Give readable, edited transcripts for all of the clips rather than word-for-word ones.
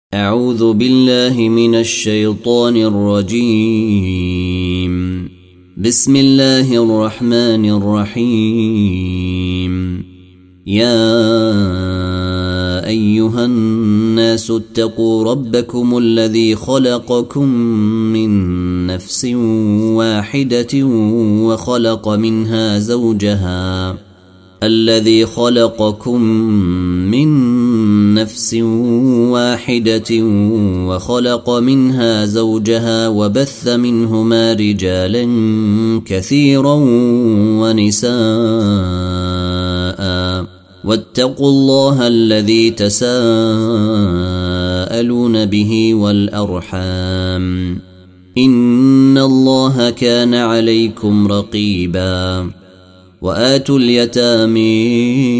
أعوذ بالله من الشيطان الرجيم. بسم الله الرحمن الرحيم. يا أيها الناس اتقوا ربكم الذي خلقكم من نفس واحدة وخلق منها زوجها الذي خلقكم من نفس واحدة وخلق منها زوجها وبث منهما رجالا كثيرا ونساء واتقوا الله الذي تساءلون به والأرحام إن الله كان عليكم رقيبا. وآتوا اليتامى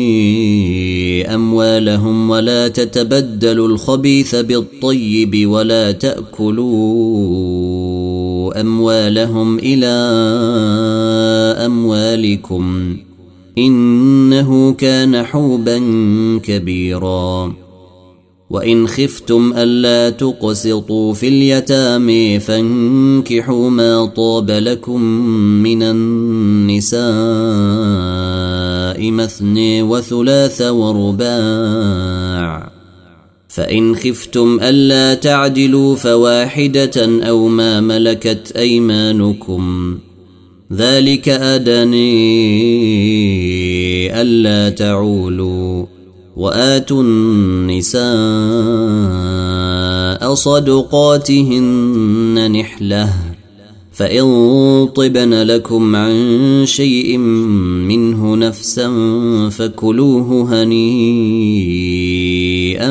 أموالهم ولا تتبدلوا الخبيث بالطيب ولا تأكلوا أموالهم إلى أموالكم إنه كان حوبا كبيرا. وإن خفتم ألا تقسطوا في اليتامى فانكحوا ما طاب لكم من النساء مثني وثلاث ورباع، فإن خفتم ألا تعدلوا فواحدة أو ما ملكت أيمانكم ذلك أدنى ألا تعولوا. وآتوا النساء صدقاتهن نحلة فإن طبن لكم عن شيء منه نفسا فكلوه هنيئا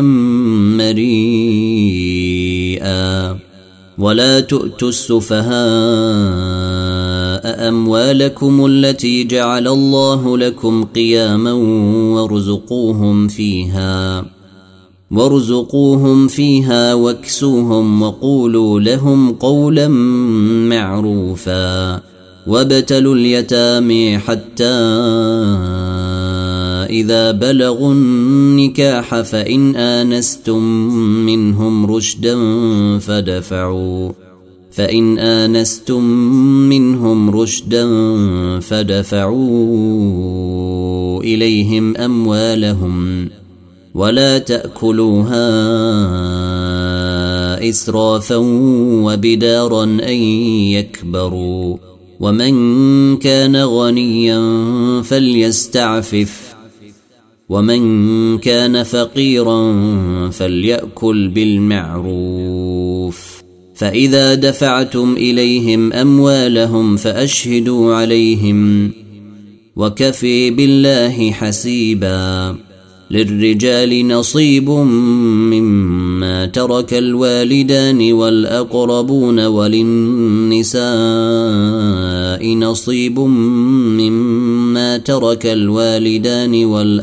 مريئا. ولا تؤتوا السفهاء أموالكم التي جعل الله لكم قياما وارزقوهم فيها واكسوهم وقولوا لهم قولا معروفا. وابتلوا اليتامى حتى إذا بلغوا النكاح فإن آنستم منهم رشدا فدفعوا إليهم أموالهم ولا تأكلوها إسرافا وبدارا أن يكبروا. ومن كان غنيا فليستعفف ومن كان فقيرا فليأكل بالمعروف. فإذا دفعتم إليهم أموالهم فأشهدوا عليهم وكفي بالله حسيبا. للرجال نصيب مما ترك الوالدان والأقربون وللنساء نصيب مما ترك الوالدان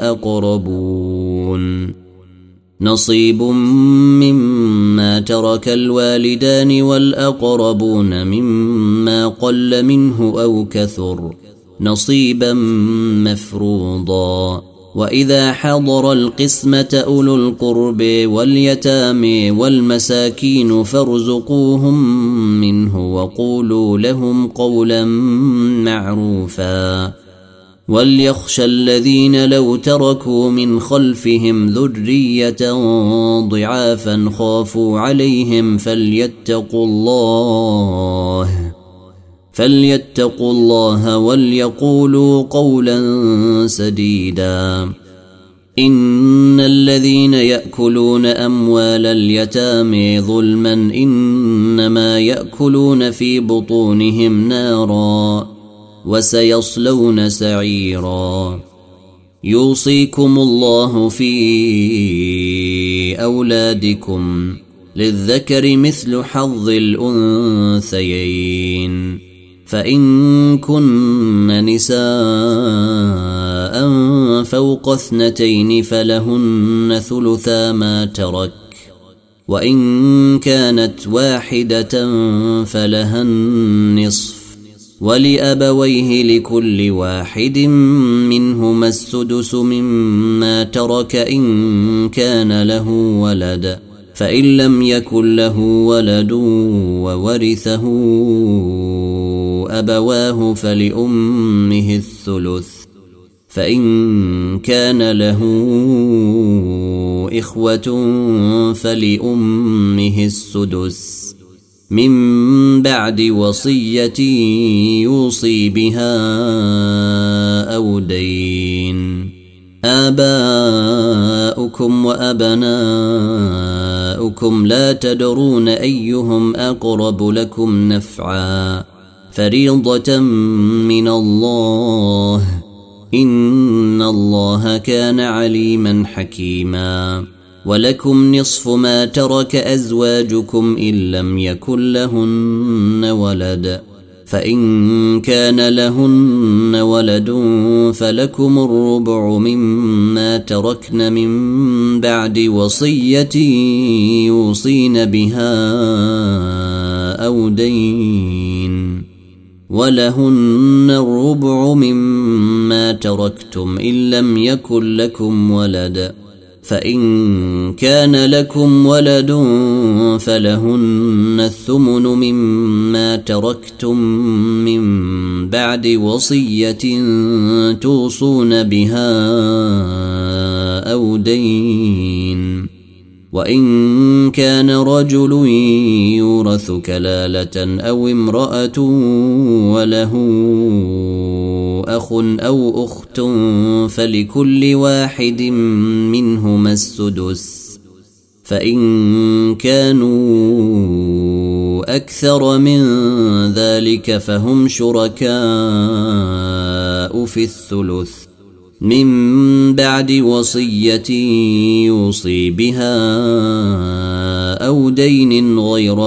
والأقربون مما قل منه أو كثر نصيبا مفروضا. وإذا حضر القسمة أولو القرب واليتامى والمساكين فارزقوهم منه وقولوا لهم قولا معروفا. وليخشى الذين لو تركوا من خلفهم ذرية ضعافا خافوا عليهم فليتقوا الله وليقولوا قولا سديدا. إن الذين يأكلون أموال اليتامى ظلما إنما يأكلون في بطونهم نارا وسيصلون سعيرا. يوصيكم الله في أولادكم للذكر مثل حظ الأنثيين. فإن كن نساء فوق 2 فلهن ثلثا ما ترك، وإن كانت واحدة فلها النصف، ولأبويه لكل واحد منهما السدس مما ترك إن كان له ولد، فإن لم يكن له ولد وورثه أبواه فلأمه الثلث، فإن كان له إخوة فلأمه السدس من بعد وصية يوصي بها أو دين. آباؤكم وأبناؤكم لا تدرون أيهم أقرب لكم نفعا، فريضة من الله، إن الله كان عليما حكيما. ولكم نصف ما ترك أزواجكم إن لم يكن لهن ولد، فإن كان لهن ولد فلكم الربع مما تركن من بعد وصية يوصين بها أو دين، ولهن الربع مما تركتم إن لم يكن لكم ولد، فإن كان لكم ولد فلهن الثمن مما تركتم من بعد وصية توصون بها أو دين. وإن كان رجل يورث كلالة أو امرأة وله أخ أو أخت فلكل واحد منهما السدس، فإن كانوا أكثر من ذلك فهم شركاء في الثلث من بعد وصية يوصي بها أو دين غير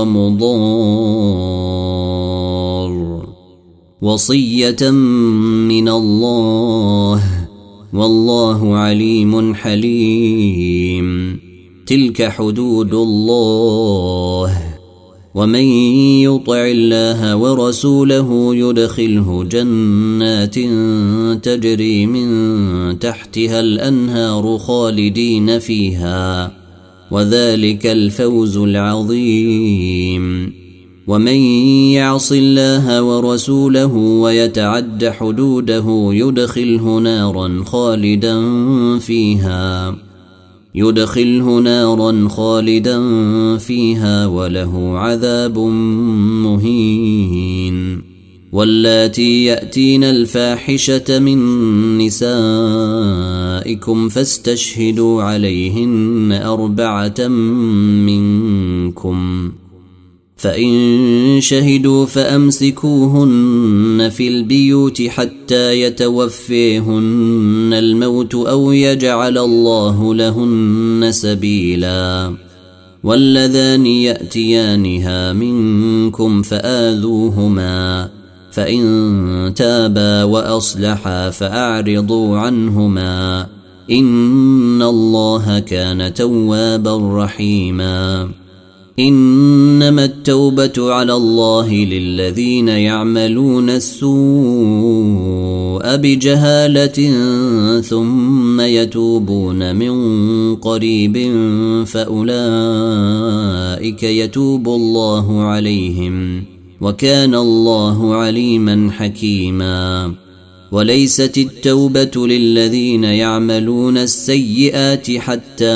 مضار، وصية من الله، والله عليم حليم. تلك حدود الله، ومن يطع الله ورسوله يدخله جنات تجري من تحتها الأنهار خالدين فيها، وذلك الفوز العظيم. ومن يعص الله ورسوله ويتعد حدوده يدخله نارا خالدا فيها وله عذاب مهين. واللاتي يأتين الفاحشة من نسائكم فاستشهدوا عليهن 4 منكم، فإن شهدوا فأمسكوهن في البيوت حتى يتوفيهن الموت أو يجعل الله لهن سبيلا. واللذان يأتيانها منكم فآذوهما، فإن تابا وأصلحا فأعرضوا عنهما، إن الله كان توابا رحيما. إنما التوبة على الله للذين يعملون السوء بجهالة ثم يتوبون من قريب فأولئك يتوب الله عليهم، وكان الله عليما حكيما. وليست التوبة للذين يعملون السيئات حتى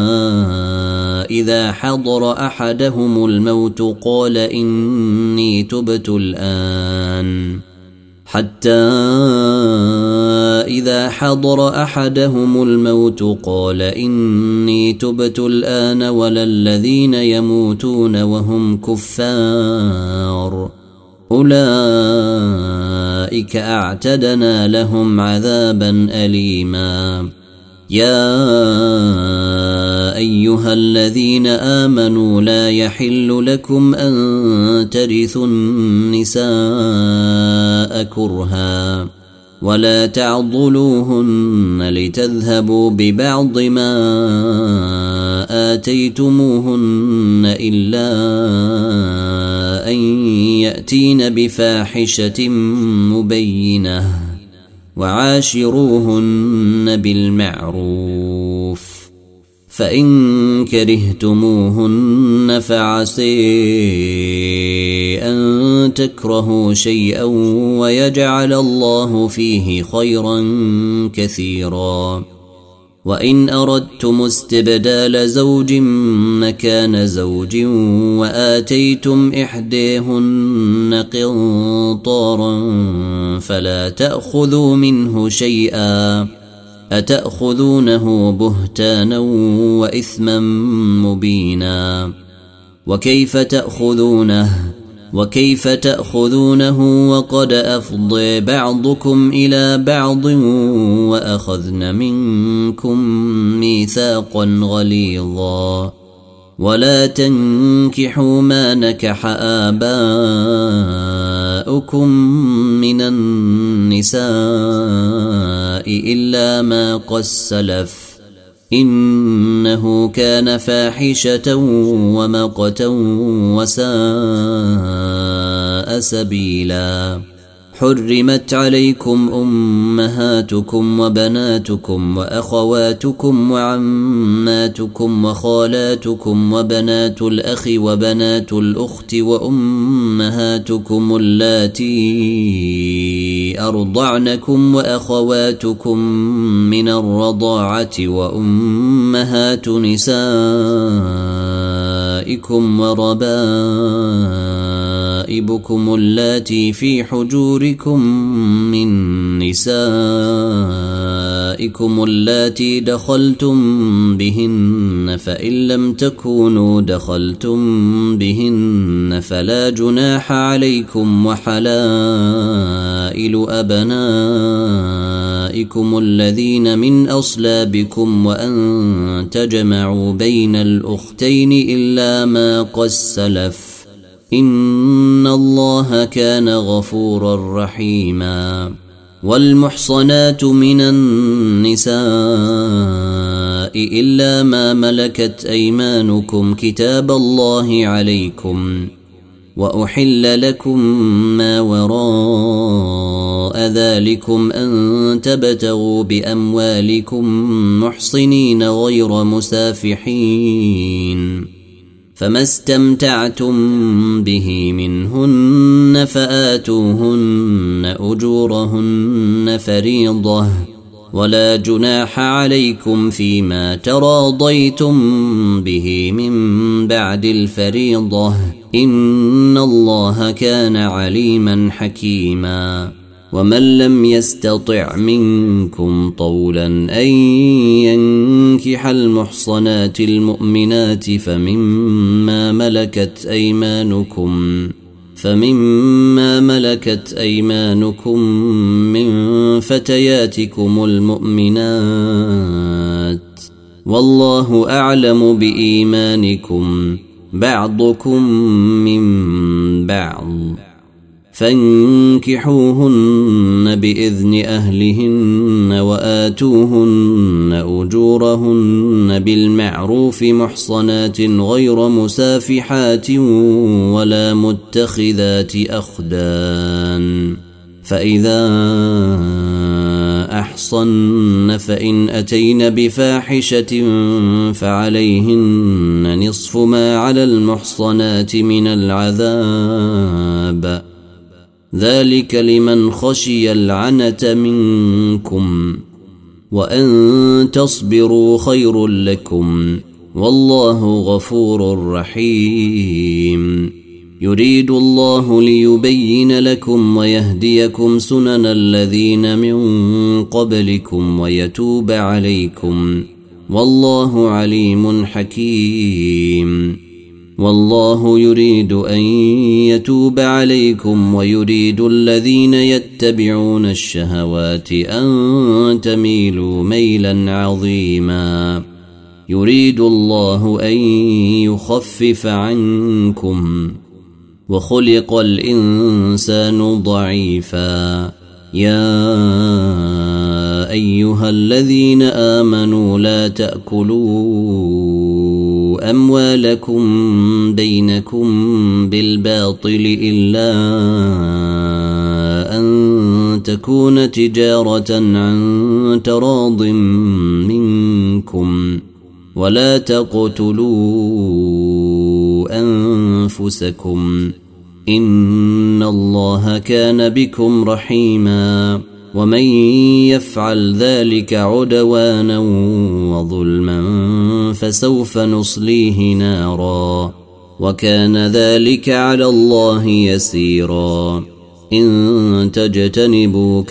إذا حضر أحدهم الموت قال إني تبت الآن ولا الذين يموتون وهم كفار، أولئك أعتدنا لهم عذابا أليما. يا أيها الذين آمنوا لا يحل لكم أن ترثوا النساء كرها ولا تعضلوهن لتذهبوا ببعض ما آتيتموهن إلا أن يأتين بفاحشة مبينة، وعاشروهن بالمعروف، فإن كرهتموهن فعسي أن تكرهوا شيئا ويجعل الله فيه خيرا كثيرا. وإن أردتم استبدال زوج مكان زوج وآتيتم إحديهن قنطارا فلا تأخذوا منه شيئا أتأخذونه بهتانا وإثما مبينا. وكيف تأخذونه وقد أفضى بعضكم إلى بعض وأخذن منكم ميثاقا غليظا. ولا تنكحوا ما نكح آباؤكم من النساء إلا ما قد سلف إنه كان فاحشة ومقتا وساء سبيلا. حرمت عليكم أمهاتكم وبناتكم وأخواتكم وعماتكم وخالاتكم وبنات الأخ وبنات الأخت وأمهاتكم اللاتي أرضعنكم وأخواتكم من الرضاعة وأمهات نسائكم وربائبكم اللاتي في حجوركم من نسائكم اللاتي دخلتم بهن فإن لم تكونوا دخلتم بهن فلا جناح عليكم وحلائل أبنائكم الذين من أصلابكم وأن تجمعوا بين الأختين إلا ما قد سلف إن الله كان غفورا رحيما. والمحصنات من النساء إلا ما ملكت أيمانكم كتاب الله عليكم وأحل لكم ما وراء ذلكم أن تبتغوا بأموالكم محصنين غير مسافحين فما استمتعتم به منهن فآتوهن أجورهن فريضة ولا جناح عليكم فيما تراضيتم به من بعد الفريضة إن الله كان عليما حكيما. ومن لم يستطع منكم طولا أن ينكح المحصنات المؤمنات فمما ملكت أيمانكم من فتياتكم المؤمنات والله أعلم بإيمانكم بعضكم من بعض فانكحوهن بإذن أهلهن وآتوهن أجورهن بالمعروف محصنات غير مسافحات ولا متخذات أخدان فإذا أحصن فإن أتين بفاحشة فعليهن نصف ما على المحصنات من العذاب ذلك لمن خشي العنة منكم وأن تصبروا خير لكم والله غفور رحيم. يريد الله ليبين لكم ويهديكم سنن الذين من قبلكم ويتوب عليكم والله عليم حكيم. والله يريد أن يتوب عليكم ويريد الذين يتبعون الشهوات أن تميلوا ميلا عظيما. يريد الله أن يخفف عنكم وخلق الإنسان ضعيفا. يا أيها الذين آمنوا لا تأكلوا أموالكم بينكم بالباطل إلا أن تكون تجارة عن تراض منكم ولا تقتلوا أنفسكم إن الله كان بكم رحيما ومن يفعل ذلك عدوانا وظلما فسوف نصليه نارا وكان ذلك على الله يسيرا إن تجتنبوا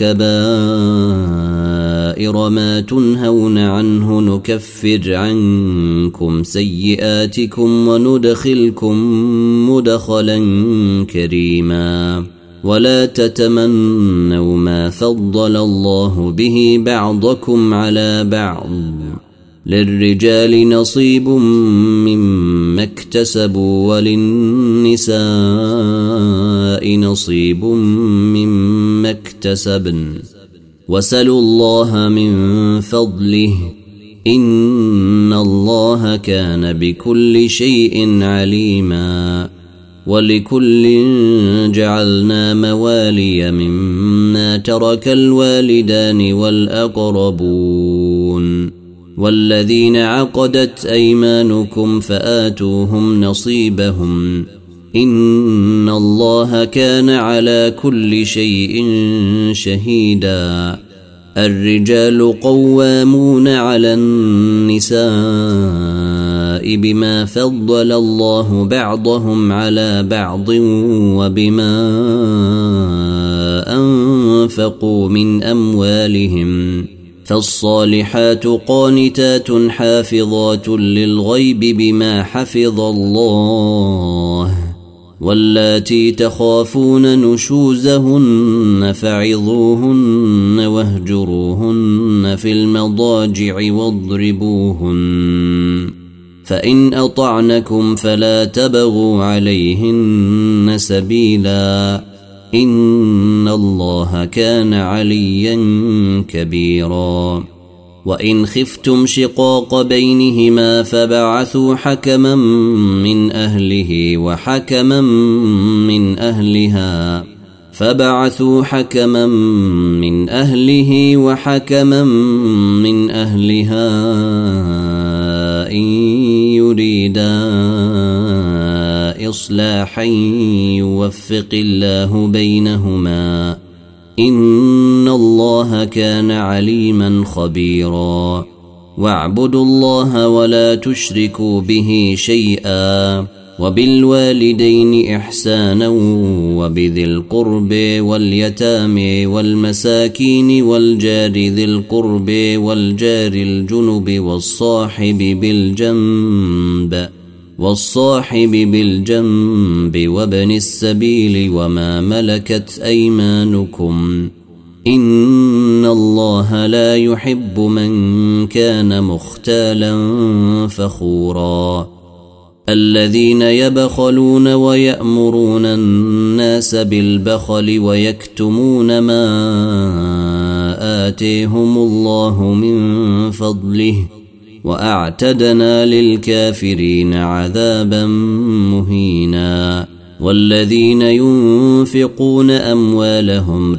كبائر ما تنهون عنه نكفر عنكم سيئاتكم وندخلكم مدخلا كريما ولا تتمنوا ما فضل الله به بعضكم على بعض للرجال نصيب مما اكتسبوا وللنساء نصيب مما اكتسبن وسلوا الله من فضله إن الله كان بكل شيء عليما ولكل جعلنا موالي مما ترك الوالدان والأقربون والذين عقدت أيمانكم فآتوهم نصيبهم إن الله كان على كل شيء شهيدا الرجال قوامون على النساء بما فضل الله بعضهم على بعض وبما أنفقوا من أموالهم فالصالحات قانتات حافظات للغيب بما حفظ الله واللاتي تخافون نشوزهن فعظوهن واهجروهن في المضاجع واضربوهن فإن أطعنكم فلا تبغوا عليهن سبيلا إن الله كان عليا كبيرا وإن خفتم شقاق بينهما فبعثوا حكما من أهله وحكما من أهلها إن يريدا إصلاحا يوفق الله بينهما إن الله كان عليما خبيرا واعبدوا الله ولا تشركوا به شيئا وبالوالدين إحسانا وبذي القرب واليتامى والمساكين والجار ذي القرب والجار الجنب والصاحب بالجنب وابن السبيل وما ملكت أيمانكم إن الله لا يحب من كان مختالا فخورا الذين يبخلون ويأمرون الناس بالبخل ويكتمون ما آتيهم الله من فضله وأعتدنا للكافرين عذابا مهينا والذين ينفقون أموالهم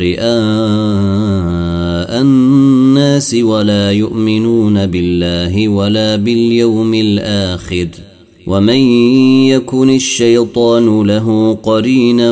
رئاء الناس ولا يؤمنون بالله ولا باليوم الآخر ومن يكن الشيطان له قرينا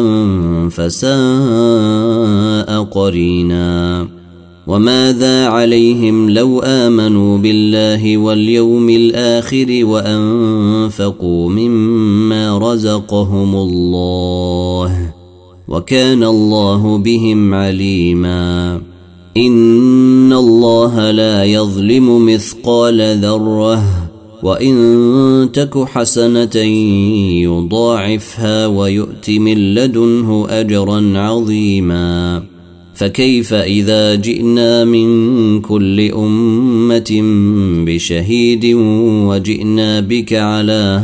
فساء قرينا وماذا عليهم لو آمنوا بالله واليوم الآخر وأنفقوا مما رزقهم الله وكان الله بهم عليما إن الله لا يظلم مثقال ذرة وإن تك حسنة يضاعفها ويؤت من لدنه أجرا عظيما فكيف إذا جئنا من كل أمة بشهيد وجئنا بك على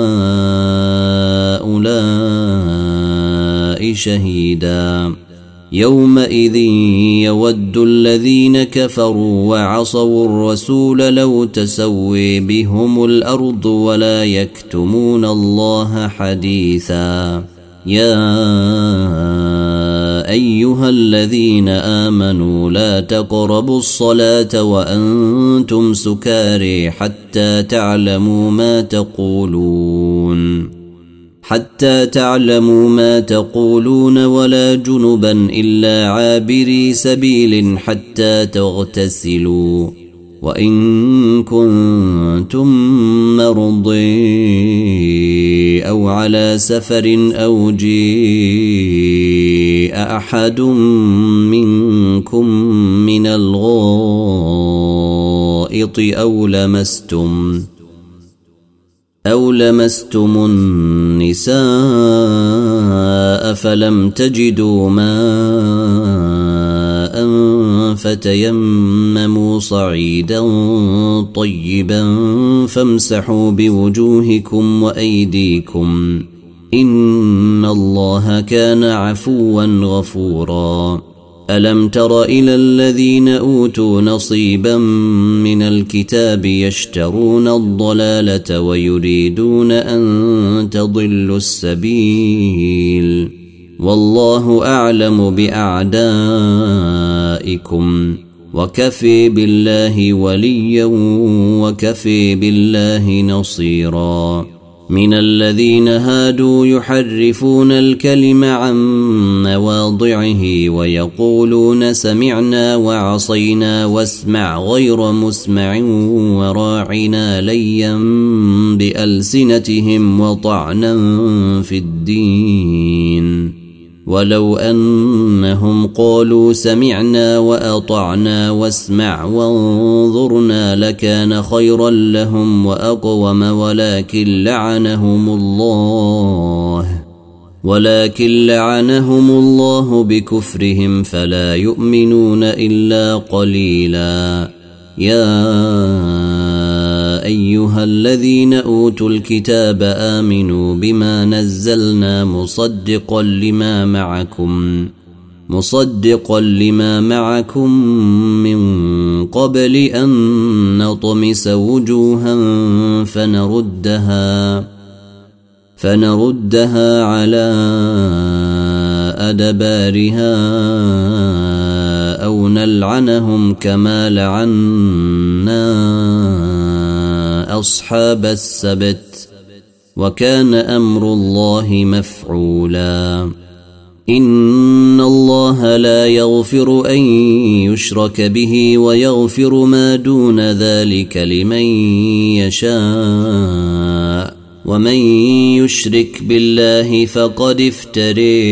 هؤلاء شهيدا يومئذ يود الذين كفروا وعصوا الرسول لو تسوي بهم الأرض ولا يكتمون الله حديثا يا أيها الذين آمنوا لا تقربوا الصلاة وأنتم سكارى حتى تعلموا ما تقولون ولا جنبا إلا عابري سبيل حتى تغتسلوا وإن كنتم مرضى أو على سفر أو جاء أحد منكم من الغائط أو لمستم النساء فلم تجدوا ماء فتيمموا صعيدا طيبا فامسحوا بوجوهكم وأيديكم إن الله كان عفوا غفورا. ألم تر إلى الذين أوتوا نصيبا من الكتاب يشترون الضلالة ويريدون أن تضلوا السبيل والله أعلم بأعدائكم وكفي بالله وليا وكفي بالله نصيرا. من الذين هادوا يحرفون الكلم عن مواضعه ويقولون سمعنا وعصينا واسمع غير مسمع وراعنا ليا بألسنتهم وطعنا في الدين ولو أنهم قالوا سمعنا وأطعنا واسمع وانظرنا لكان خيرا لهم وأقوم ولكن لعنهم الله بكفرهم فلا يؤمنون إلا قليلا. يا أيها الذين أوتوا الكتاب آمنوا بما نزلنا مصدقا لما معكم من قبل أن نطمس وجوها فنردها على أدبارها أو نلعنهم كما لعنا أصحاب السبت وكان أمر الله مفعولا. إن الله لا يغفر أن يشرك به ويغفر ما دون ذلك لمن يشاء ومن يشرك بالله فقد افترى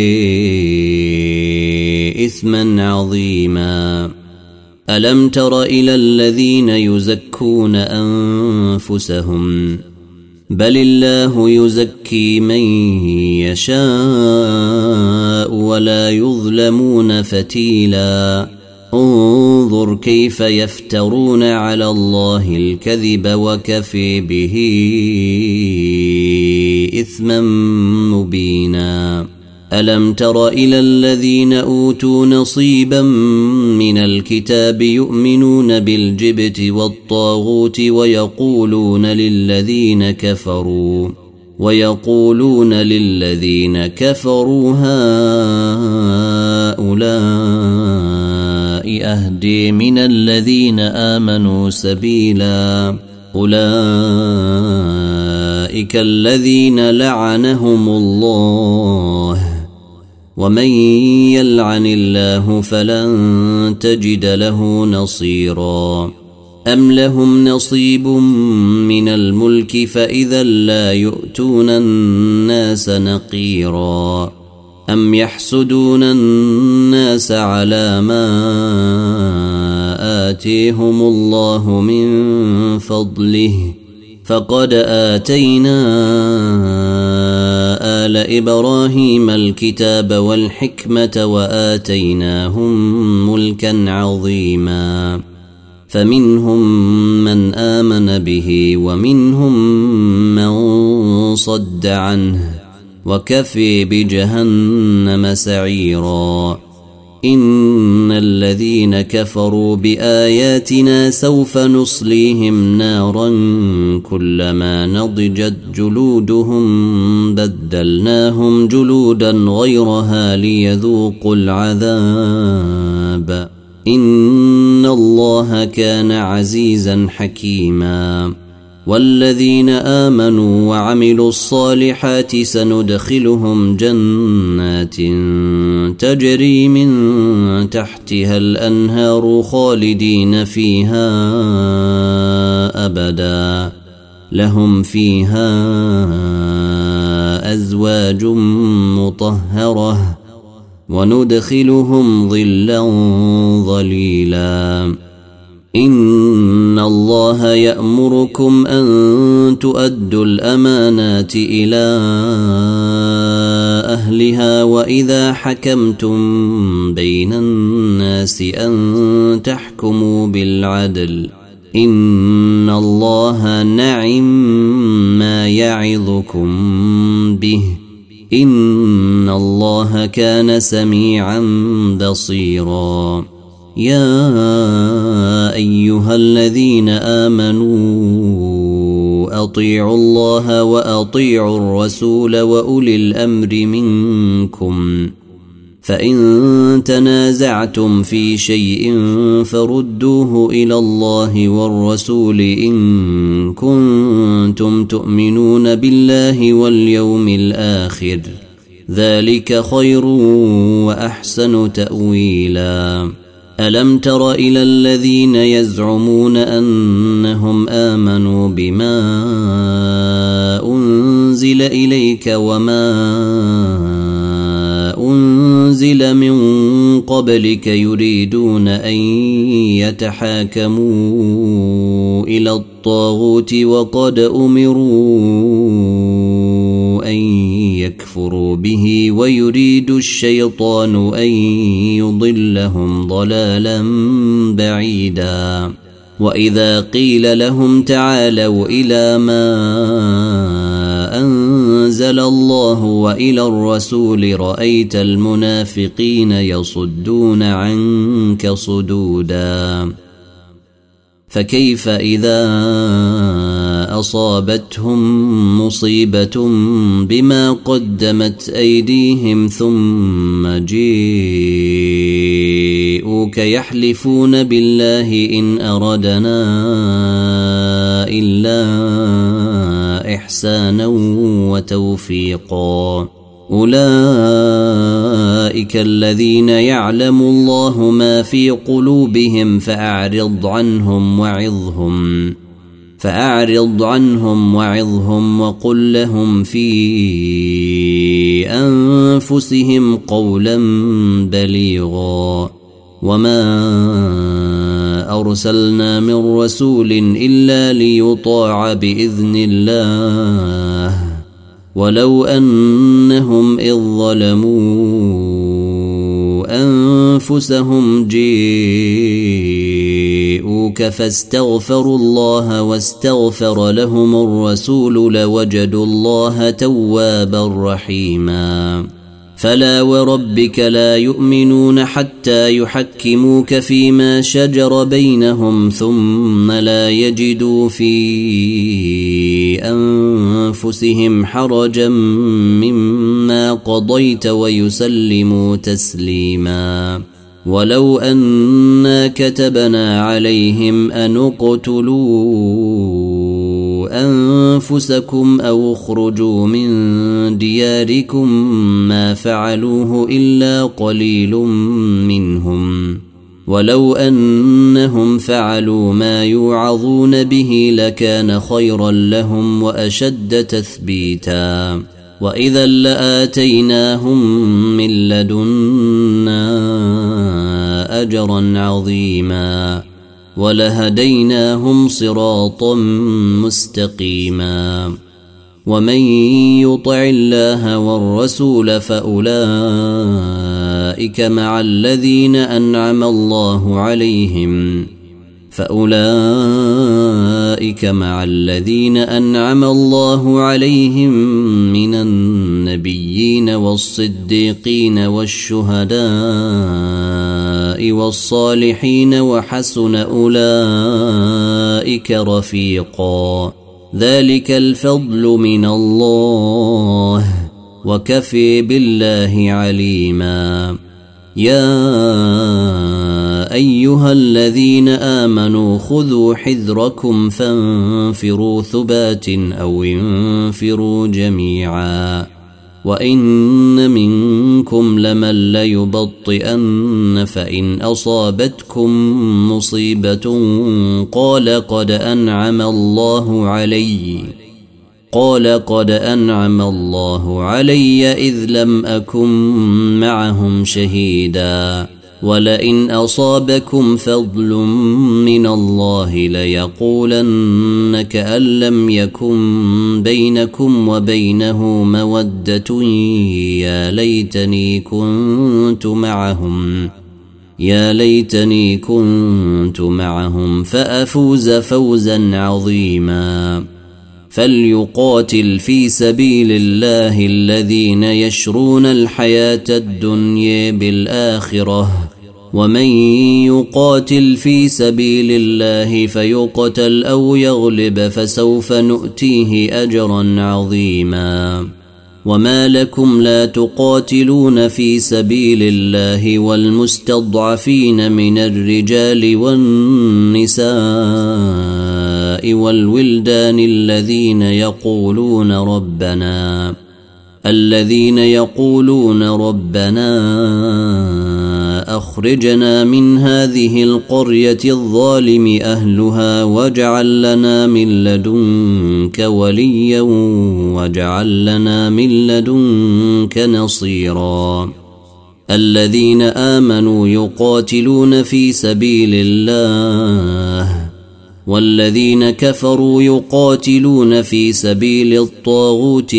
إثما عظيما. ألم تر إلى الذين يزكون أنفسهم بل الله يزكي من يشاء ولا يظلمون فتيلا. انظر كيف يفترون على الله الكذب وكفي به إثما مبينا. ألم تر إلى الذين أوتوا نصيبا من الكتاب يؤمنون بالجبت والطاغوت ويقولون للذين كفروا هؤلاء أهدي من الذين آمنوا سبيلا. أولئك الذين لعنهم الله ومن يلعن الله فلن تجد له نصيرا. أم لهم نصيب من الملك فإذا لا يؤتون الناس نقيرا. أم يحسدون الناس على ما آتيهم الله من فضله فقد آتينا آل إبراهيم الكتاب والحكمة وآتيناهم ملكا عظيما. فمنهم من آمن به ومنهم من صد عنه وكفي بجهنم سعيرا. إن الذين كفروا بآياتنا سوف نصليهم نارا كلما نضجت جلودهم بدلناهم جلودا غيرها ليذوقوا العذاب إن الله كان عزيزا حكيما والذين آمنوا وعملوا الصالحات سندخلهم جنات تجري من تحتها الأنهار خالدين فيها أبدا لهم فيها أزواج مطهرة وندخلهم ظلا ظليلا إن الله يأمركم أن تؤدوا الأمانات إلى أهلها وإذا حكمتم بين الناس أن تحكموا بالعدل إن الله نعم ما يعظكم به إن الله كان سميعا بصيرا يا أيها الذين آمنوا أطيعوا الله وأطيعوا الرسول وأولي الأمر منكم فإن تنازعتم في شيء فردوه إلى الله والرسول إن كنتم تؤمنون بالله واليوم الآخر ذلك خير وأحسن تأويلا ألم تر إلى الذين يزعمون أنهم آمنوا بما أنزل إليك وما أنزل من قبلك يريدون أن يتحاكموا إلى الطاغوت وقد أمروا أن يكفروا به ويريد الشيطان أن يضلهم ضلالا بعيدا وإذا قيل لهم تعالوا إلى ما أنزل الله وإلى الرسول رأيت المنافقين يصدون عنك صدودا فكيف إذا أصابتهم مصيبة بما قدمت أيديهم ثم جيءوك يحلفون بالله إن أردنا إلا إحسانا وتوفيقا أولئك الذين يعلم الله ما في قلوبهم فأعرض عنهم وعظهم وقل لهم في أنفسهم قولا بليغا وما أرسلنا من رسول إلا ليطاع بإذن الله ولو أنهم إذ ظلموا أنفسهم جيءوك فاستغفروا الله واستغفر لهم الرسول لوجدوا الله توابا رحيما فلا وربك لا يؤمنون حتى يحكموك فيما شجر بينهم ثم لا يجدوا في أنفسهم حرجا مما قضيت ويسلموا تسليما ولو أنا كتبنا عليهم أن اقتلوا أنفسكم أو اخرجوا من دياركم ما فعلوه إلا قليل منهم ولو أنهم فعلوا ما يوعظون به لكان خيرا لهم وأشد تثبيتا وإذا لآتيناهم من لدنا أجرا عظيما ولهديناهم صراطا مستقيما ومن يطع الله والرسول فأولئك مع الذين أنعم الله عليهم من والنبيين والصديقين والشهداء والصالحين وحسن أولئك رفيقا ذلك الفضل من الله وكفي بالله عليما يا أيها الذين آمنوا خذوا حذركم فانفروا ثبات أو انفروا جميعا وإن منكم لمن ليبطئن فإن أصابتكم مصيبة قال قد أنعم الله علي إذ لم أكن معهم شهيدا ولئن أصابكم فضل من الله ليقولن كأن لم يكن بينكم وبينه مودة يا ليتني كنت معهم فأفوز فوزا عظيما فليقاتل في سبيل الله الذين يشرون الحياة الدنيا بالآخرة ومن يقاتل في سبيل الله فيقتل أو يغلب فسوف نؤتيه أجرا عظيما وما لكم لا تقاتلون في سبيل الله والمستضعفين من الرجال والنساء والولدان الذين يقولون ربنا أخرجنا من هذه القرية الظالم أهلها واجعل لنا من لدنك وليا واجعل لنا من لدنك نصيرا الذين آمنوا يقاتلون في سبيل الله والذين كفروا يقاتلون في سبيل الطاغوت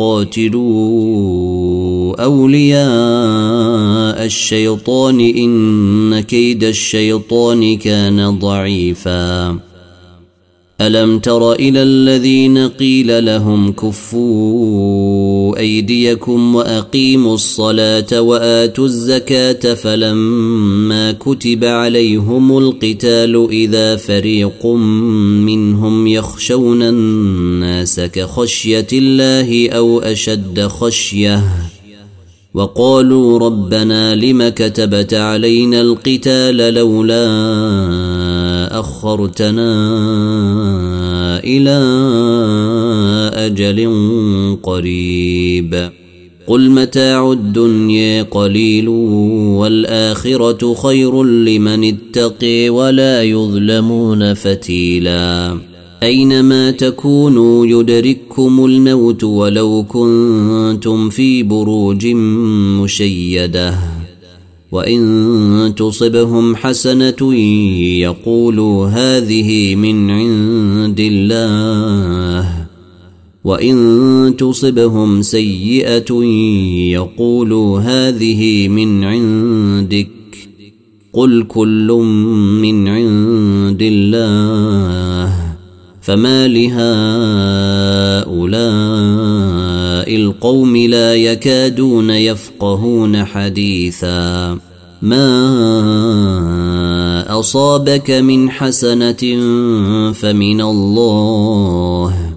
فقاتلوا أولياء الشيطان إن كيد الشيطان كان ضعيفا ألم تر إلى الذين قيل لهم كفوا أيديكم وأقيموا الصلاة وآتوا الزكاة فلما كتب عليهم القتال إذا فريق منهم يخشون الناس كخشية الله أو أشد خشية وقالوا ربنا لم كتبت علينا القتال لولا أخرتنا إلى أجل قريب قل متاع الدنيا قليل والآخرة خير لمن اتقي ولا يظلمون فتيلا أينما تكونوا يدرككم الموت ولو كنتم في بروج مشيدة وإن تصبهم حسنة يقولوا هذه من عند الله وإن تصبهم سيئة يقولوا هذه من عندك قل كل من عند الله فما لهؤلاء القوم لا يكادون يفقهون حديثا ما أصابك من حسنة فمن الله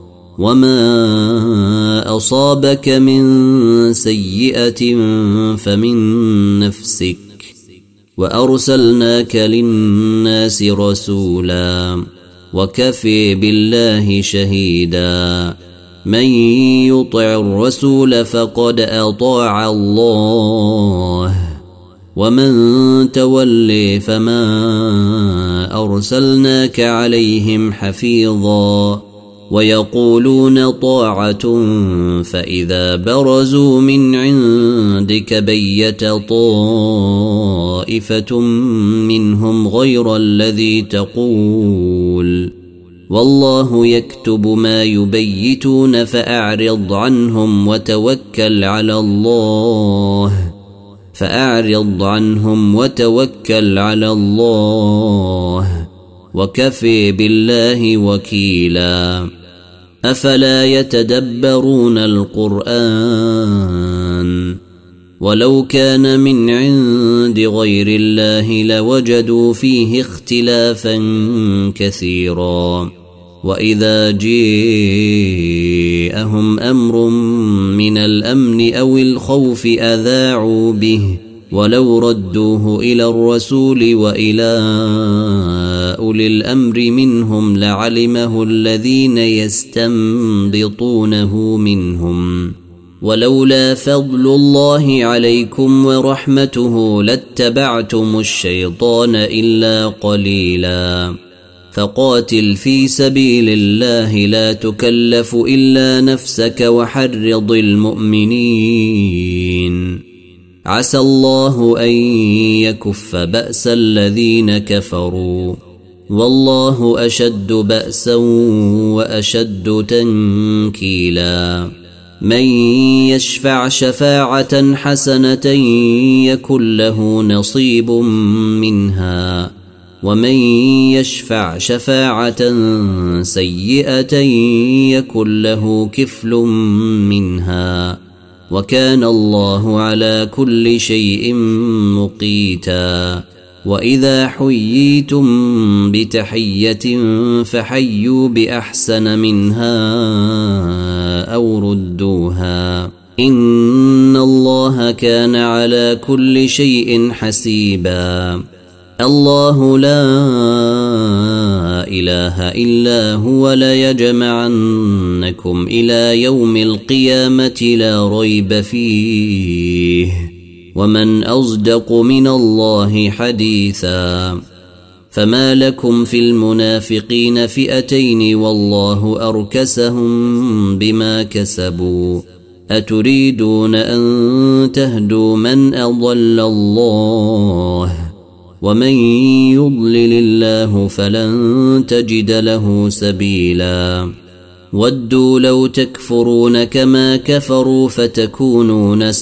وما أصابك من سيئة فمن نفسك وأرسلناك للناس رسولا وكفي بالله شهيدا من يطع الرسول فقد أطاع الله ومن تولي فما أرسلناك عليهم حفيظا ويقولون طاعة فإذا برزوا من عندك بيت طائفة منهم غير الذي تقول والله يكتب ما يبيتون فأعرض عنهم وتوكل على الله وكفي بالله وكيلا أفلا يتدبرون القرآن ولو كان من عند غير الله لوجدوا فيه اختلافا كثيرا وإذا جاءهم أمر من الأمن أو الخوف أذاعوا به ولو ردوه إلى الرسول وإلى أولي الأمر منهم لعلمه الذين يستنبطونه منهم ولولا فضل الله عليكم ورحمته لاتبعتم الشيطان إلا قليلا فقاتل في سبيل الله لا تكلف إلا نفسك وحرض المؤمنين عسى الله أن يكف بأس الذين كفروا والله أشد بأسا وأشد تنكيلا من يشفع شفاعة حسنة يكن له نصيب منها ومن يشفع شفاعة سيئة يكن له كفل منها وكان الله على كل شيء مقيتا وإذا حييتم بتحية فحيوا بأحسن منها أو ردوها إن الله كان على كل شيء حسيبا الله لا إله إلا هو ليجمعنكم إلى يوم القيامة لا ريب فيه ومن أصدق من الله حديثا فما لكم في المنافقين فئتين والله أركسهم بما كسبوا أتريدون أن تهدوا من أضل الله ومن يضلل الله فلن تجد له سبيلا ودوا لو تكفرون كما كفروا فتكونون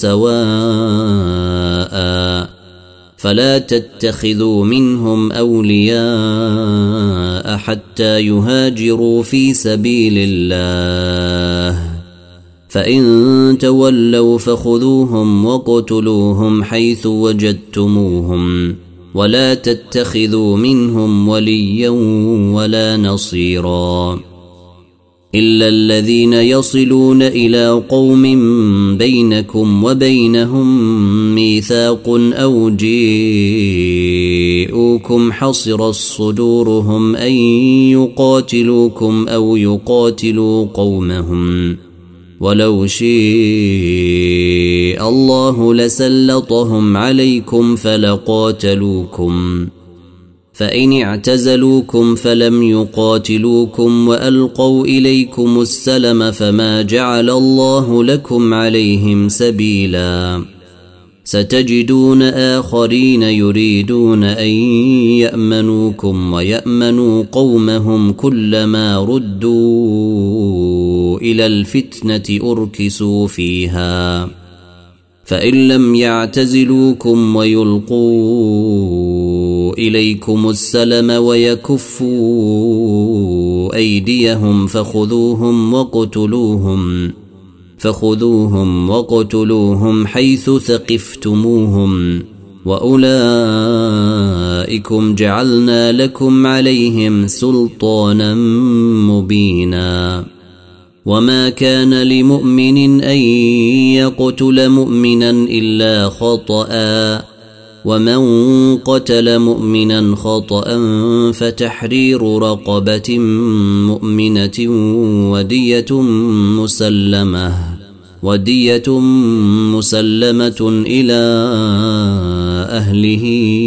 سواء فلا تتخذوا منهم أولياء حتى يهاجروا في سبيل الله فإن تولوا فخذوهم وقتلوهم حيث وجدتموهم ولا تتخذوا منهم وليا ولا نصيرا إلا الذين يصلون إلى قوم بينكم وبينهم ميثاق أو جاءوكم حصرت صدورهم أن يقاتلوكم أو يقاتلوا قومهم ولو شاء الله لسلطهم عليكم فلقاتلوكم فإن اعتزلوكم فلم يقاتلوكم وألقوا إليكم السلم فما جعل الله لكم عليهم سبيلا ستجدون آخرين يريدون أن يأمنوكم ويأمنوا قومهم كلما ردوا إلى الفتنة أركسوا فيها فإن لم يعتزلوكم ويلقوا إليكم السلم ويكفوا أيديهم فخذوهم وقتلوهم حيث ثقفتموهم وأولئكم جعلنا لكم عليهم سلطانا مبينا وما كان لمؤمن أن يقتل مؤمنا إلا خطأ ومن قتل مؤمنا خطأ فتحرير رقبة مؤمنة ودية مسلمة إلى أهله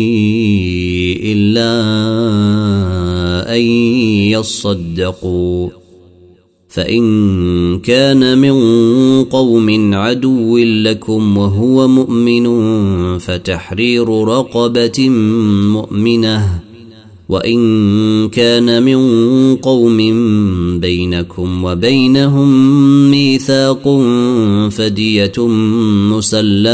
إلا أن يصدقوا فإن كان من قوم عدو لكم وهو مؤمن فتحرير رقبة مؤمنة وإن كان من قوم بينكم وبينهم ميثاق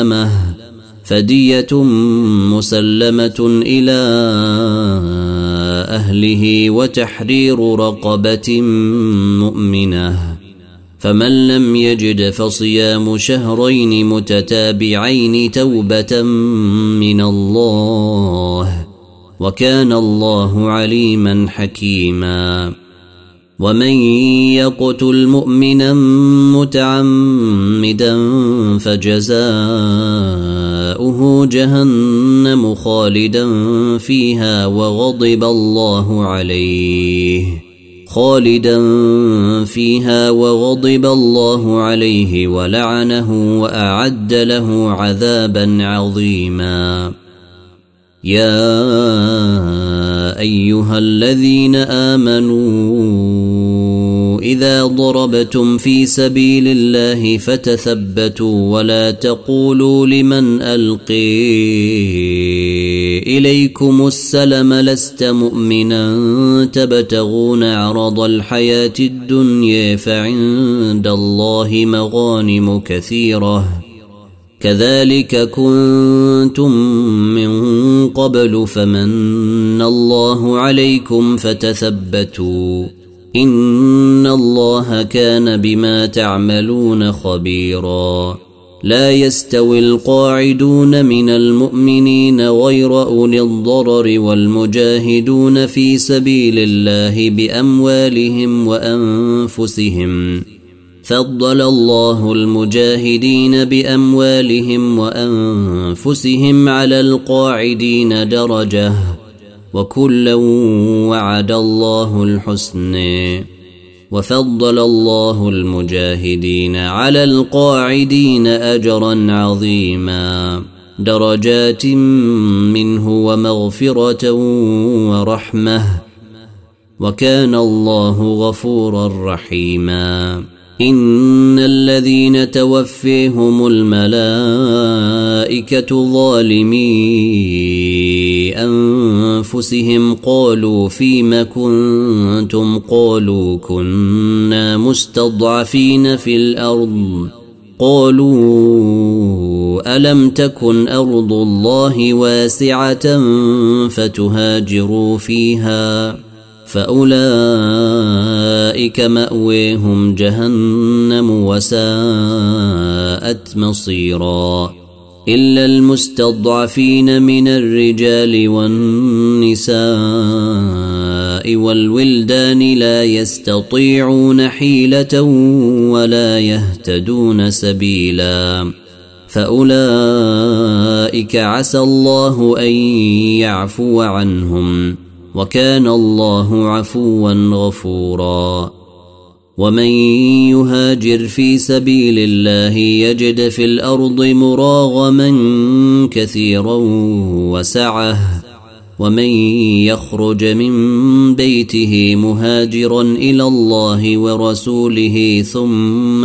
فدية مسلمة إلى أهله وتحرير رقبة مؤمنة، فمن لم يجد فصيام شهرين متتابعين توبة من الله، وكان الله عليما حكيما. ومن يقتل مؤمنا متعمدا فجزاؤه جهنم خالدا فيها وغضب الله عليه ولعنه وأعد له عذابا عظيما. يا أيها الذين آمنوا إذا ضربتم في سبيل الله فتثبتوا ولا تقولوا لمن ألقي إليكم السلم لست مؤمنا تبتغون عرض الحياة الدنيا فعند الله مغانم كثيرة كذلك كنتم من قبل فمن الله عليكم فتثبتوا إن الله كان بما تعملون خبيرا. لا يستوي القاعدون من المؤمنين غير أولي الضرر والمجاهدون في سبيل الله بأموالهم وأنفسهم، فضل الله المجاهدين بأموالهم وأنفسهم على القاعدين درجة، وكلا وعد الله الحسنى، وفضل الله المجاهدين على القاعدين أجرا عظيما، درجات منه ومغفرة ورحمة، وكان الله غفورا رحيما. إن الذين توفيهم الملائكة ظالمي أنفسهم قالوا فيم كنتم قالوا كنا مستضعفين في الأرض قالوا ألم تكن أرض الله واسعة فتهاجروا فيها فأولئك مأويهم جهنم وساءت مصيرا. إلا المستضعفين من الرجال والنساء والولدان لا يستطيعون حيلة ولا يهتدون سبيلا، فأولئك عسى الله أن يعفو عنهم، وكان الله عفوا غفورا. ومن يهاجر في سبيل الله يجد في الأرض مراغما كثيرا وسعة، ومن يخرج من بيته مهاجرا إلى الله ورسوله ثم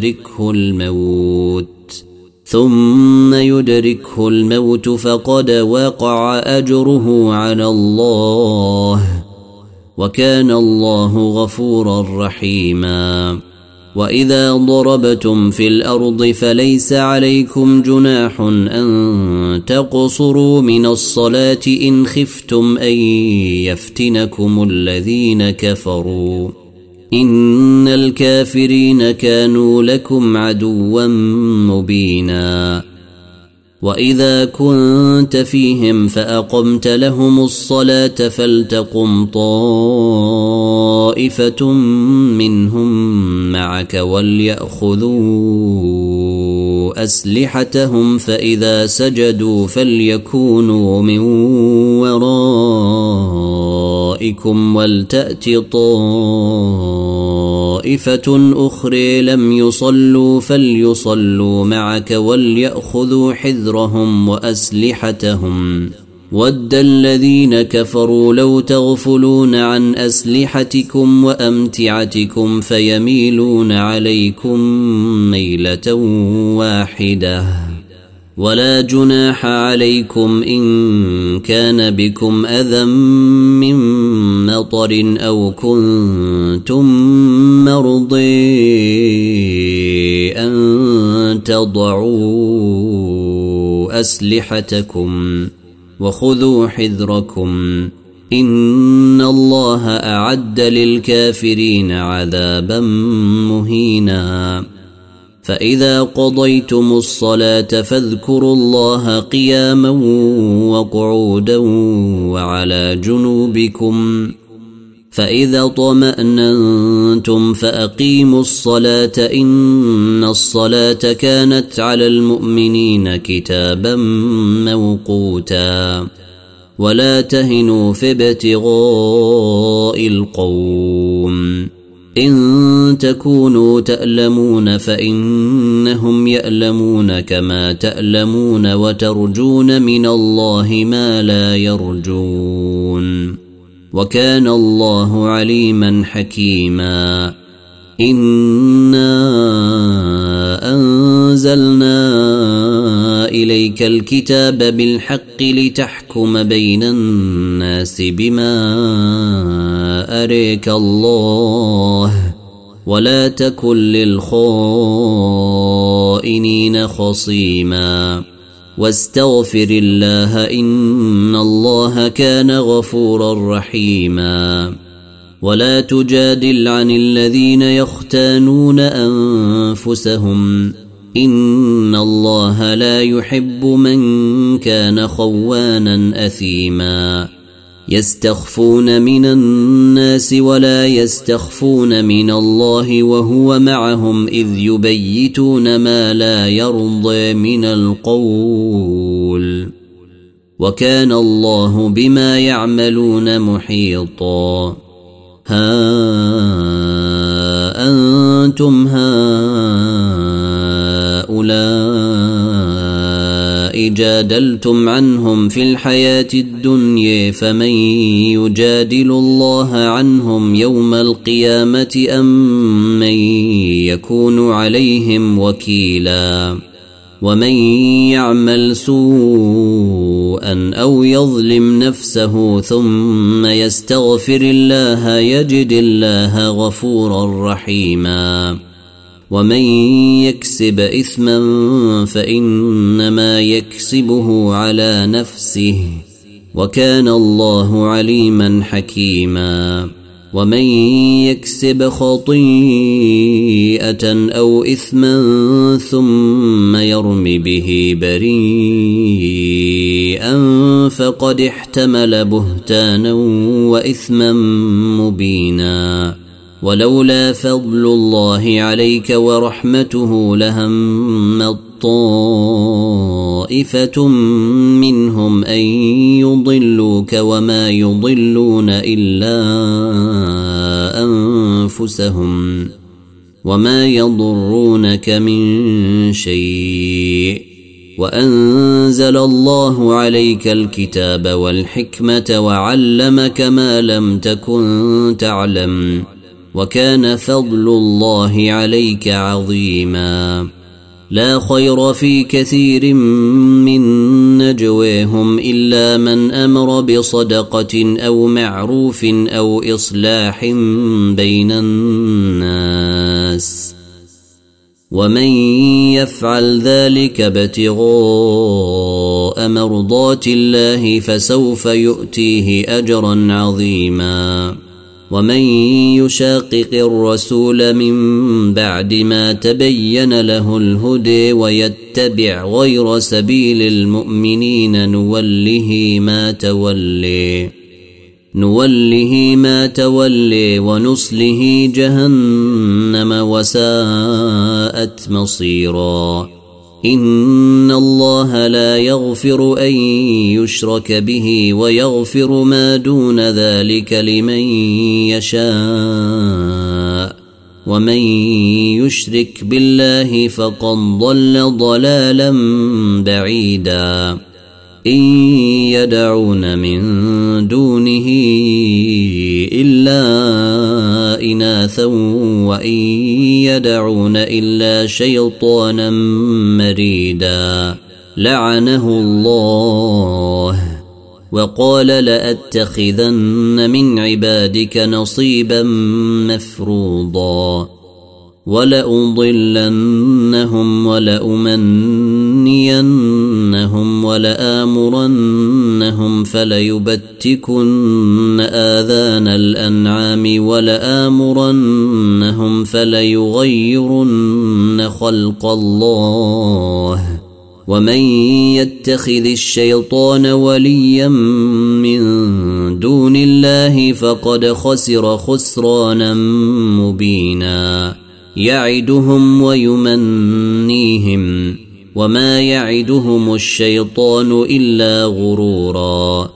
يدركه الموت فقد وقع أجره على الله، وكان الله غفورا رحيما. وإذا ضربتم في الأرض فليس عليكم جناح أن تقصروا من الصلاة إن خفتم أن يفتنكم الذين كفروا، إن الكافرين كانوا لكم عدوا مبينا. وإذا كنت فيهم فأقمت لهم الصلاة فلتقم طائفة منهم معك وليأخذوا أسلحتهم فإذا سجدوا فليكونوا من ورائكم ولتأت طائفة أخرى لم يصلوا فليصلوا معك وليأخذوا حذرهم وأسلحتهم. ود الذين كفروا لو تغفلون عن أسلحتكم وأمتعتكم فيميلون عليكم ميلة واحدة، ولا جناح عليكم إن كان بكم أذى من مطر أو كنتم مرضي أن تضعوا أسلحتكم وخذوا حذركم، إن الله أعد للكافرين عذابا مهينا فإذا قضيتم الصلاة فاذكروا الله قياما وقعودا وعلى جنوبكم فإذا طمأننتم فأقيموا الصلاة إن الصلاة كانت على المؤمنين كتابا موقوتا ولا تهنوا في ابتغاء القوم إن تكونوا تألمون فإنهم يألمون كما تألمون وترجون من الله ما لا يرجون وكان الله عليما حكيما إنا أنزلنا إليك الكتاب بالحق لتحكم بين الناس بما أريك الله ولا تكن للخائنين خصيما واستغفر الله إن الله كان غفورا رحيما ولا تجادل عن الذين يختانون أنفسهم إن الله لا يحب من كان خوانا أثيما يستخفون من الناس ولا يستخفون من الله وهو معهم إذ يبيتون ما لا يرضى من القول وكان الله بما يعملون محيطا ها أنتم هؤلاء جادلتم عنهم في الحياة الدنيا فمن يجادل الله عنهم يوم القيامة أم من يكون عليهم وكيلا ومن يعمل سوءا أو يظلم نفسه ثم يستغفر الله يجد الله غفورا رحيما ومن يكسب إثما فإنما يكسبه على نفسه وكان الله عليما حكيما ومن يكسب خطيئة أو إثما ثم يرم به بريئا فقد احتمل بهتانا وإثما مبينا ولولا فضل الله عليك ورحمته لهم طائفة منهم أن يضلوك وما يضلون إلا أنفسهم وما يضرونك من شيء وأنزل الله عليك الكتاب والحكمة وعلمك ما لم تكن تعلم وكان فضل الله عليك عظيما لا خير في كثير من نجواهم إلا من أمر بصدقة أو معروف أو إصلاح بين الناس ومن يفعل ذلك ابتغاء مرضات الله فسوف يؤتيه أجرا عظيما ومن يشاقق الرسول من بعد ما تبين له الهدى ويتبع غير سبيل المؤمنين نوله ما تولي ونصله جهنم وساءت مصيرا إن الله لا يغفر أن يشرك به ويغفر ما دون ذلك لمن يشاء ومن يشرك بالله فقد ضل ضلالا بعيدا إن يدعون من دونه إلا إناثا وإن يدعون إلا شيطانا مريدا لعنه الله وقال لأتخذن من عبادك نصيبا مفروضا ولأضلنهم ولأمنينهم ولآمرنهم لآمرنهم فليبتكن آذان الأنعام ولآمرنهم فليغيرن خلق الله ومن يتخذ الشيطان وليا من دون الله فقد خسر خسرانا مبينا يعدهم ويمنيهم وما يعدهم الشيطان إلا غرورا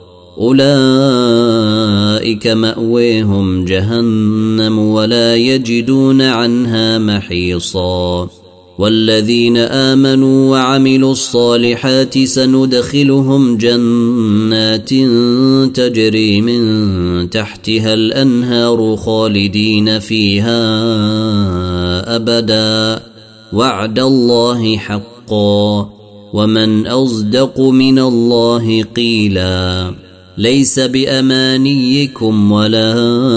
أولئك مأويهم جهنم ولا يجدون عنها محيصا والذين آمنوا وعملوا الصالحات سندخلهم جنات تجري من تحتها الأنهار خالدين فيها أبدا وعد الله حقا ومن أصدق من الله قيلا ليس بأمانيكم ولا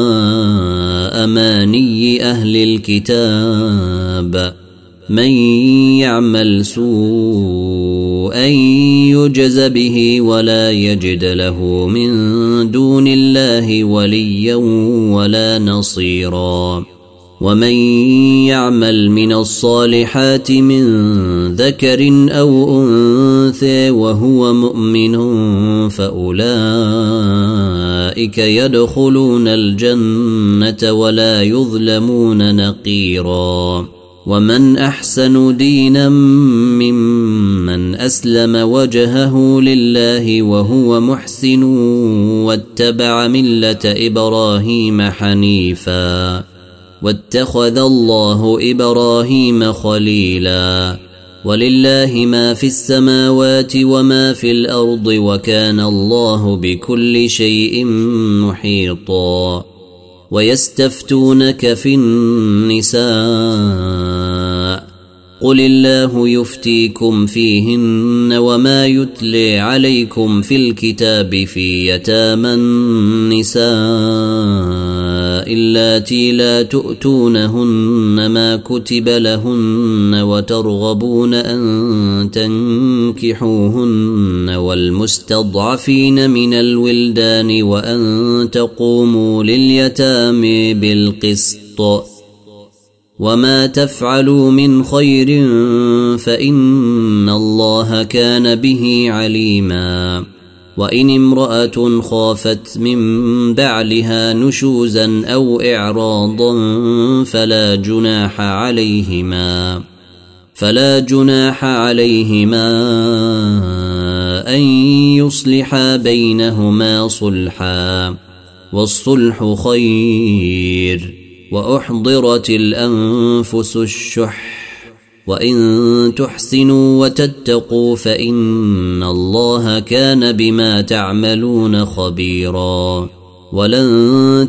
أماني أهل الكتاب من يعمل سوءا يجز به ولا يجد له من دون الله وليا ولا نصيرا ومن يعمل من الصالحات من ذكر أو أنثى وهو مؤمن فأولئك يدخلون الجنة ولا يظلمون نقيرا ومن أحسن دينا ممن أسلم وجهه لله وهو محسن واتبع ملة إبراهيم حنيفا واتخذ الله إبراهيم خليلا ولله ما في السماوات وما في الأرض وكان الله بكل شيء محيطا ويستفتونك في النساء قل الله يفتيكم فيهن وما يتلي عليكم في الكتاب في يتامى النساء اللاتي لا تؤتونهن ما كتب لهن وترغبون أن تنكحوهن والمستضعفين من الولدان وأن تقوموا لليتامى بالقسط وما تفعلوا من خير فإن الله كان به عليما وإن امرأة خافت من بعلها نشوزا أو إعراضا فلا جناح عليهما أن يصلحا بينهما صلحا والصلح خير وأحضرت الأنفس الشح وإن تحسنوا وتتقوا فإن الله كان بما تعملون خبيرا ولن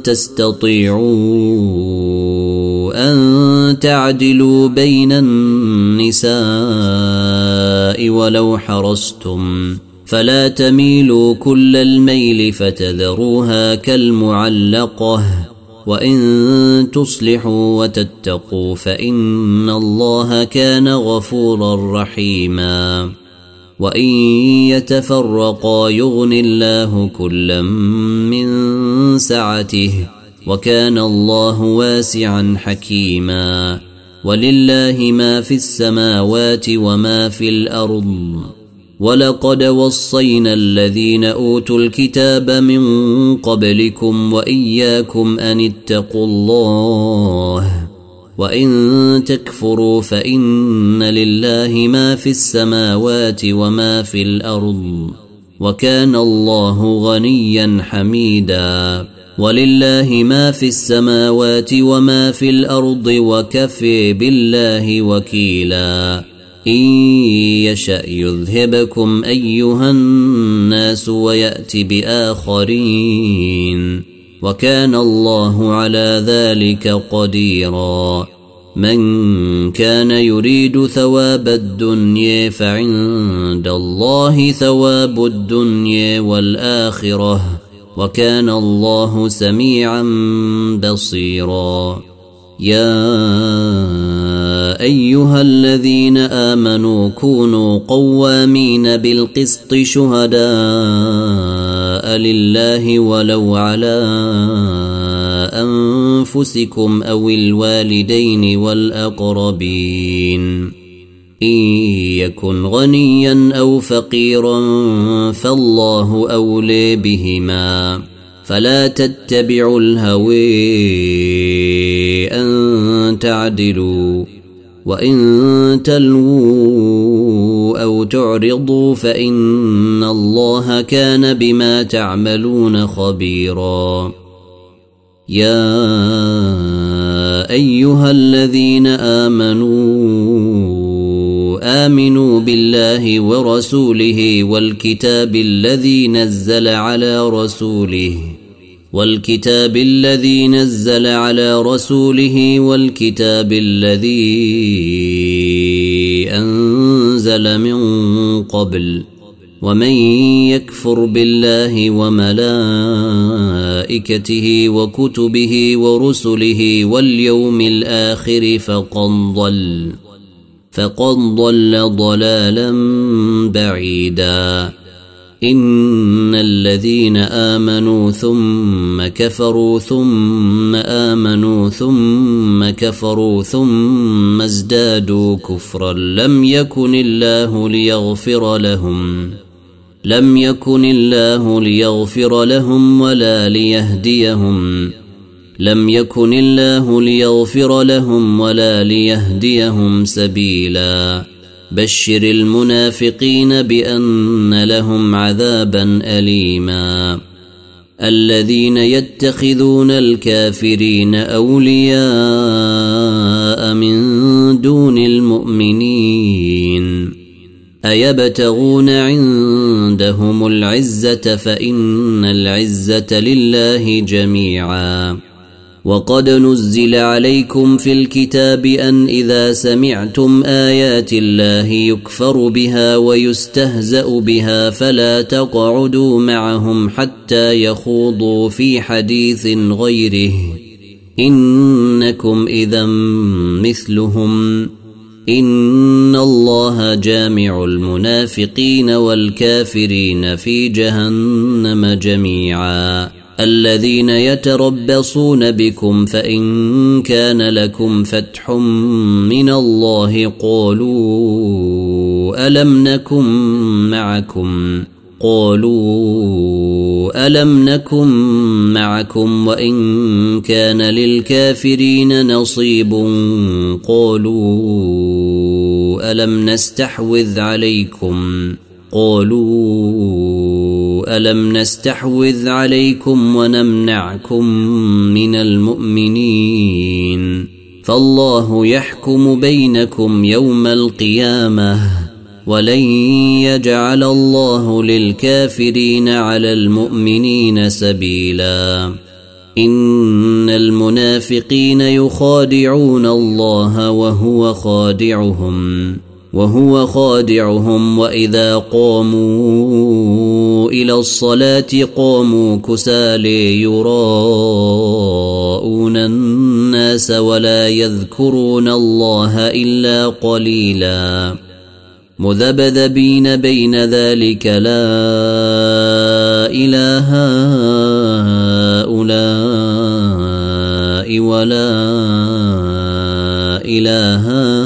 تستطيعوا أن تعدلوا بين النساء ولو حرصتم فلا تميلوا كل الميل فتذروها كالمعلقة وإن تصلحوا وتتقوا فإن الله كان غفورا رحيما وإن يتفرقا يغن الله كلا من سعته وكان الله واسعا حكيما ولله ما في السماوات وما في الأرض ولقد وصينا الذين أوتوا الكتاب من قبلكم وإياكم أن اتقوا الله وإن تكفروا فإن لله ما في السماوات وما في الأرض وكان الله غنيا حميدا ولله ما في السماوات وما في الأرض وكفى بالله وكيلا إن يشأ يذهبكم أيها الناس ويأت بآخرين وكان الله على ذلك قديرا من كان يريد ثواب الدنيا فعند الله ثواب الدنيا والآخرة وكان الله سميعا بصيرا يا أيها الذين آمنوا كونوا قوامين بالقسط شهداء لله ولو على أنفسكم أو الوالدين والأقربين إن يكن غنيا أو فقيرا فالله أولي بهما فلا تتبعوا الهوى أن تعدلوا وإن تلووا أو تعرضوا فإن الله كان بما تعملون خبيرا يا أيها الذين آمنوا بالله ورسوله والكتاب الذي نزل على رسوله والكتاب الذي أنزل من قبل ومن يكفر بالله وملائكته وكتبه ورسله واليوم الآخر فقد ضل ضلالا بعيدا إن الذين آمنوا ثم كفروا ثم آمنوا ثم كفروا ثم ازدادوا كفرا لم يكن الله ليغفر لهم ولا ليهديهم سبيلا بشر المنافقين بأن لهم عذابا أليما الذين يتخذون الكافرين أولياء من دون المؤمنين أيبتغون عندهم العزة فإن العزة لله جميعا وقد نزل عليكم في الكتاب أن إذا سمعتم آيات الله يكفر بها ويستهزأ بها فلا تقعدوا معهم حتى يخوضوا في حديث غيره إنكم إذا مثلهم إن الله جامع المنافقين والكافرين في جهنم جميعا الذين يتربصون بكم فإن كان لكم فتح من الله قالوا ألم نكن معكم وإن كان للكافرين نصيب قالوا ألم نستحوذ عليكم ونمنعكم من المؤمنين فالله يحكم بينكم يوم القيامة ولن يجعل الله للكافرين على المؤمنين سبيلا إن المنافقين يخادعون الله وهو خادعهم وإذا قاموا إلى الصلاة قاموا كسالى يراءون الناس ولا يذكرون الله إلا قليلا مذبذبين بين ذلك لا إله هؤلاء ولا إله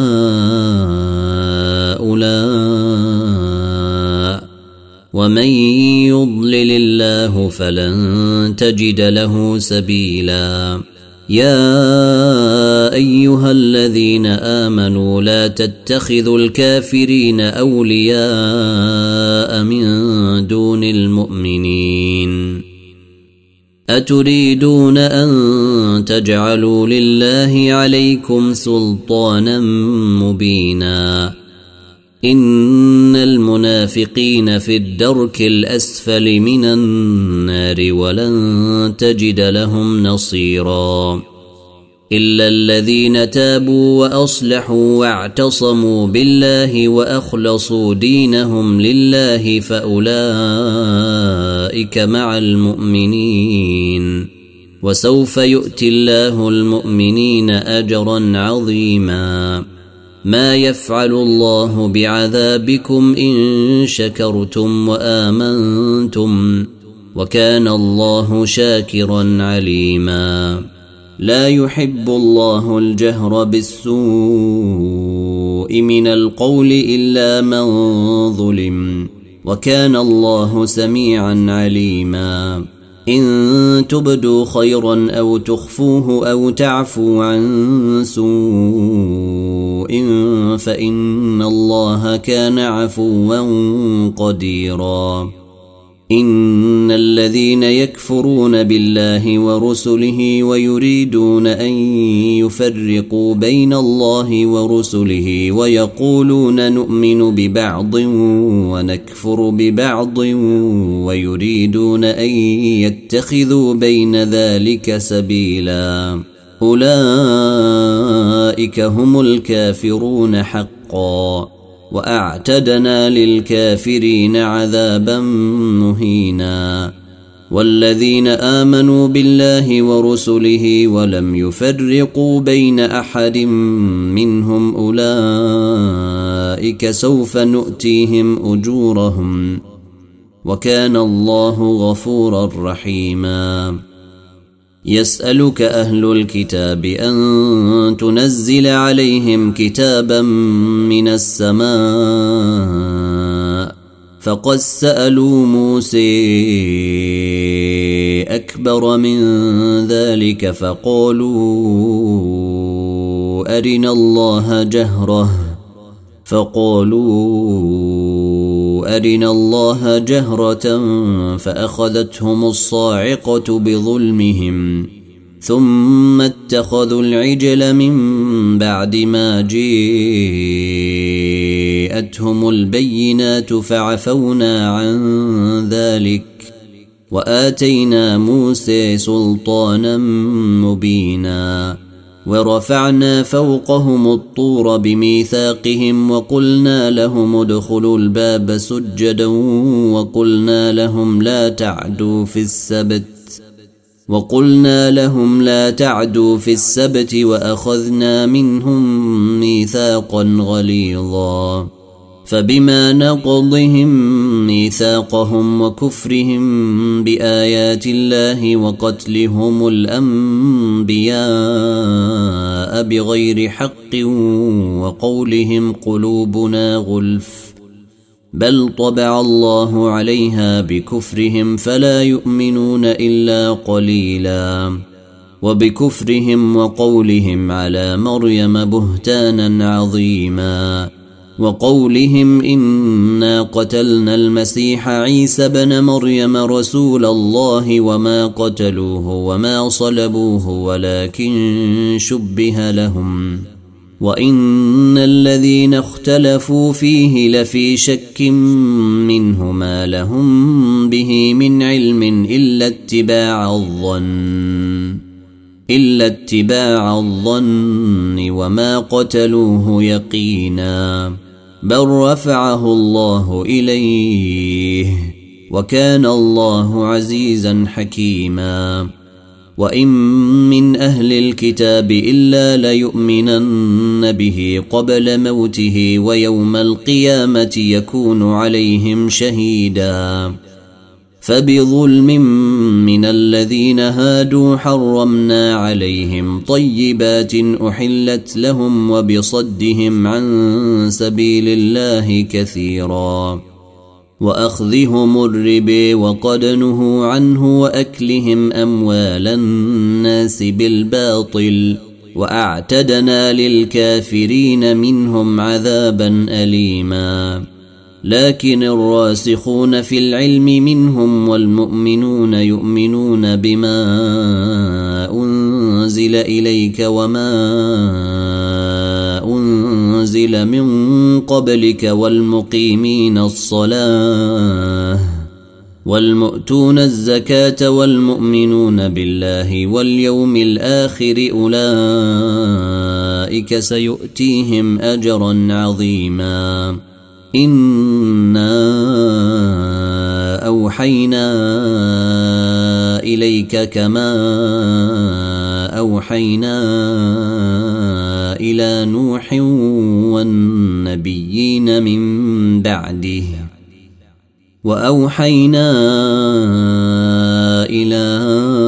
هؤلاء ومن يضلل الله فلن تجد له سبيلا يا أيها الذين آمنوا لا تتخذوا الكافرين أولياء من دون المؤمنين أتريدون أن تجعلوا لله عليكم سلطانا مبينا إن المنافقين في الدرك الأسفل من النار ولن تجد لهم نصيرا إلا الذين تابوا وأصلحوا واعتصموا بالله وأخلصوا دينهم لله فأولئك مع المؤمنين وسوف يؤتي الله المؤمنين أجرا عظيما. ما يفعل الله بعذابكم إن شكرتم وآمنتم وكان الله شاكرا عليما. لا يحب الله الجهر بالسوء من القول إلا من ظلم وكان الله سميعا عليما. إن تبدوا خيرا أو تخفوه أو تعفوا عن سوء فإن الله كان عفوا قديرا. إن الذين يكفرون بالله ورسله ويريدون أن يفرقوا بين الله ورسله ويقولون نؤمن ببعض ونكفر ببعض ويريدون أن يتخذوا بين ذلك سبيلا أولئك هم الكافرون حقا وأعتدنا للكافرين عذابا مهينا. والذين آمنوا بالله ورسله ولم يفرقوا بين أحد منهم أولئك سوف نؤتيهم أجورهم وكان الله غفورا رحيما. يسألك أهل الكتاب أن تنزل عليهم كتابا من السماء فقد سألوا موسى أكبر من ذلك فقالوا أرنا الله جهرة فأخذتهم الصاعقة بظلمهم ثم اتخذوا العجل من بعد ما جاءتهم البينات فعفونا عن ذلك وآتينا موسى سلطانا مبينا. ورفعنا فوقهم الطور بميثاقهم وقلنا لهم ادخلوا الباب سجدا وقلنا لهم لا تعدوا في السبت وأخذنا منهم ميثاقا غليظا. فبما نقضهم ميثاقهم وكفرهم بآيات الله وقتلهم الأنبياء بغير حق وقولهم قلوبنا غلف بل طبع الله عليها بكفرهم فلا يؤمنون إلا قليلا. وبكفرهم وقولهم على مريم بهتانا عظيما وقولهم إنا قتلنا المسيح عيسى بن مريم رسول الله وما قتلوه وما صلبوه ولكن شبه لهم وإن الذين اختلفوا فيه لفي شك منه ما لهم به من علم إلا اتباع الظن وما قتلوه يقينا بل رفعه الله إليه وكان الله عزيزا حكيما. وإن من أهل الكتاب إلا ليؤمنن به قبل موته ويوم القيامة يكون عليهم شهيدا. فبظلم من الذين هادوا حرمنا عليهم طيبات أحلت لهم وبصدهم عن سبيل الله كثيرا وأخذهم الربا وقد نهوا عنه وأكلهم أموال الناس بالباطل وأعتدنا للكافرين منهم عذابا أليما. لكن الراسخون في العلم منهم والمؤمنون يؤمنون بما أنزل إليك وما أنزل من قبلك والمقيمين الصلاة والمؤتون الزكاة والمؤمنون بالله واليوم الآخر أولئك سيؤتيهم أجرا عظيما. إنا أوحينا إليك كما أوحينا إلى نوح والنبيين من بعده وأوحينا إلى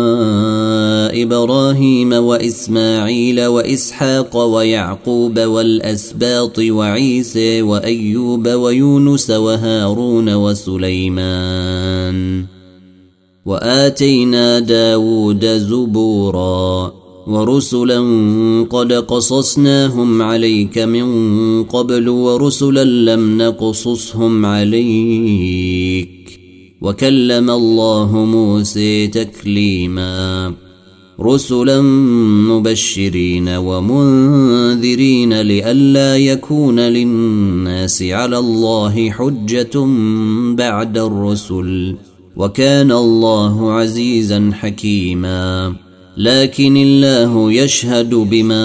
إبراهيم وإسماعيل وإسحاق ويعقوب والأسباط وعيسى وأيوب ويونس وهارون وسليمان وآتينا داود زبورا ورسلا قد قصصناهم عليك من قبل ورسلا لم نقصصهم عليك وكلم الله موسى تكليما رسلا مبشرين ومنذرين لئلا يكون للناس على الله حجة بعد الرسل وكان الله عزيزا حكيما لكن الله يشهد بما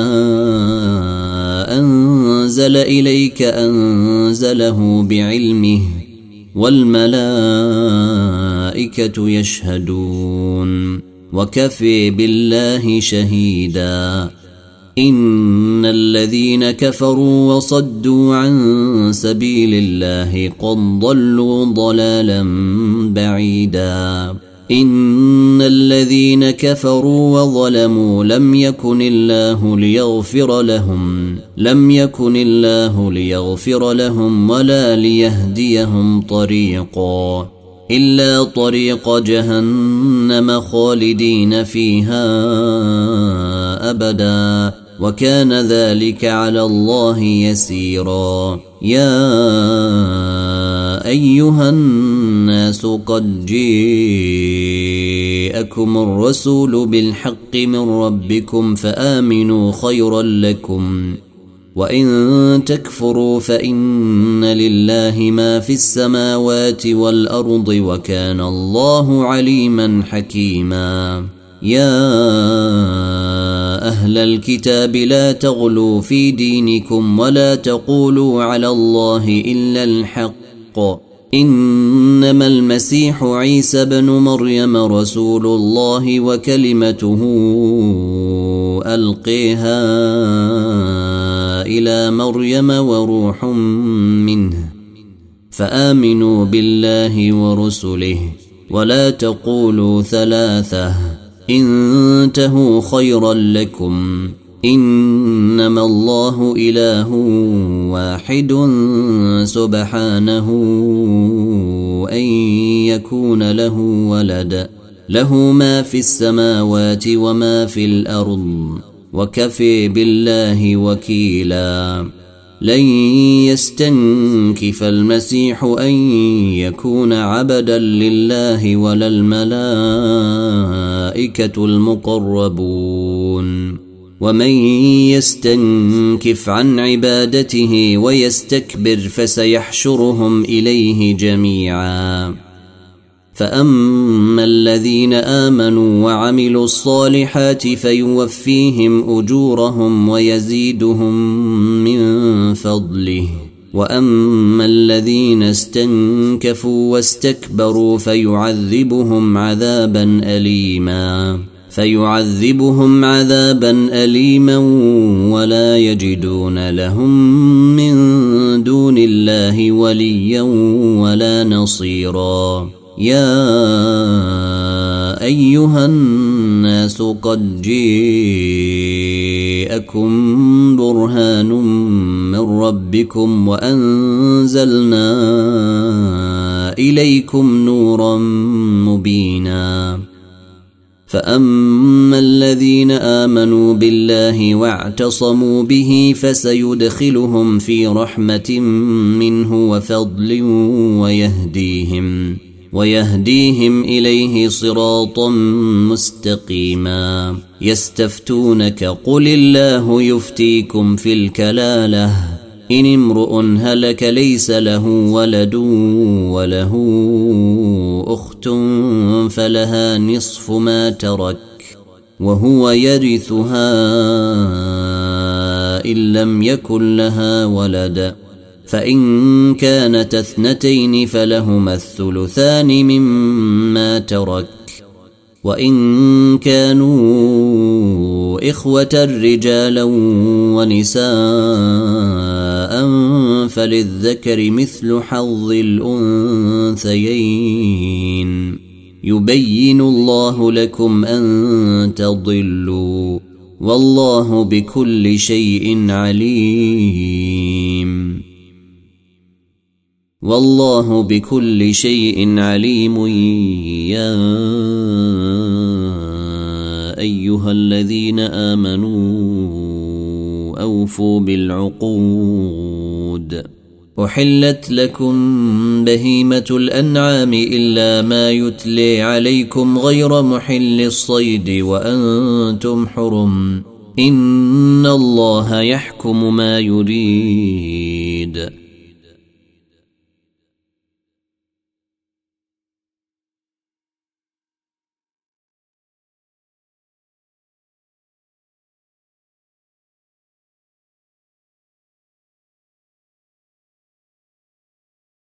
أنزل إليك أنزله بعلمه والملائكة يشهدون وكفى بالله شهيدا إن الذين كفروا وصدوا عن سبيل الله قد ضلوا ضلالا بعيدا إن الذين كفروا وظلموا لم يكن الله ليغفر لهم ولا ليهديهم طريقا إلا طريق جهنم خالدين فيها أبدا وكان ذلك على الله يسيرا يا أيها الناس قد جاءكم الرسول بالحق من ربكم فآمنوا خيرا لكم وإن تكفروا فإن لله ما في السماوات والأرض وكان الله عليما حكيما يا أهل الكتاب لا تغلوا في دينكم ولا تقولوا على الله إلا الحق إنما المسيح عيسى بن مريم رسول الله وكلمته ألقيها إلى مريم وروح منه فآمنوا بالله ورسله ولا تقولوا ثلاثة انتهوا خيرا لكم إنما الله إله واحد سبحانه أن يكون له ولد له ما في السماوات وما في الأرض وكفى بالله وكيلا لن يستنكف المسيح أن يكون عبدا لله ولا الملائكة المقربون ومن يستنكف عن عبادته ويستكبر فسيحشرهم إليه جميعا فأما الذين آمنوا وعملوا الصالحات فيوفيهم أجورهم ويزيدهم من فضله وأما الذين استنكفوا واستكبروا فيعذبهم عذابا أليما ولا يجدون لهم من دون الله وليا ولا نصيرا يا أيها الناس قد جاءكم برهان من ربكم وأنزلنا إليكم نورا مبينا فأما الذين آمنوا بالله واعتصموا به فسيدخلهم في رحمة منه وفضل ويهديهم إليه صراطا مستقيما يستفتونك قل الله يفتيكم في الكلالة إن امرؤ هلك ليس له ولد وله أخت فلها نصف ما ترك وهو يرثها إن لم يكن لها ولد فإن كانت اثنتين فلهما الثلثان مما ترك وإن كانوا إخوة رجالا ونساء فللذكر مثل حظ الأنثيين يبين الله لكم أن تضلوا والله بكل شيء عليم والله بكل شيء عليم يا أيها الذين آمنوا أوفوا بالعقود أحلت لكم بهيمة الأنعام إلا ما يتلي عليكم غير محل الصيد وأنتم حرم إن الله يحكم ما يريد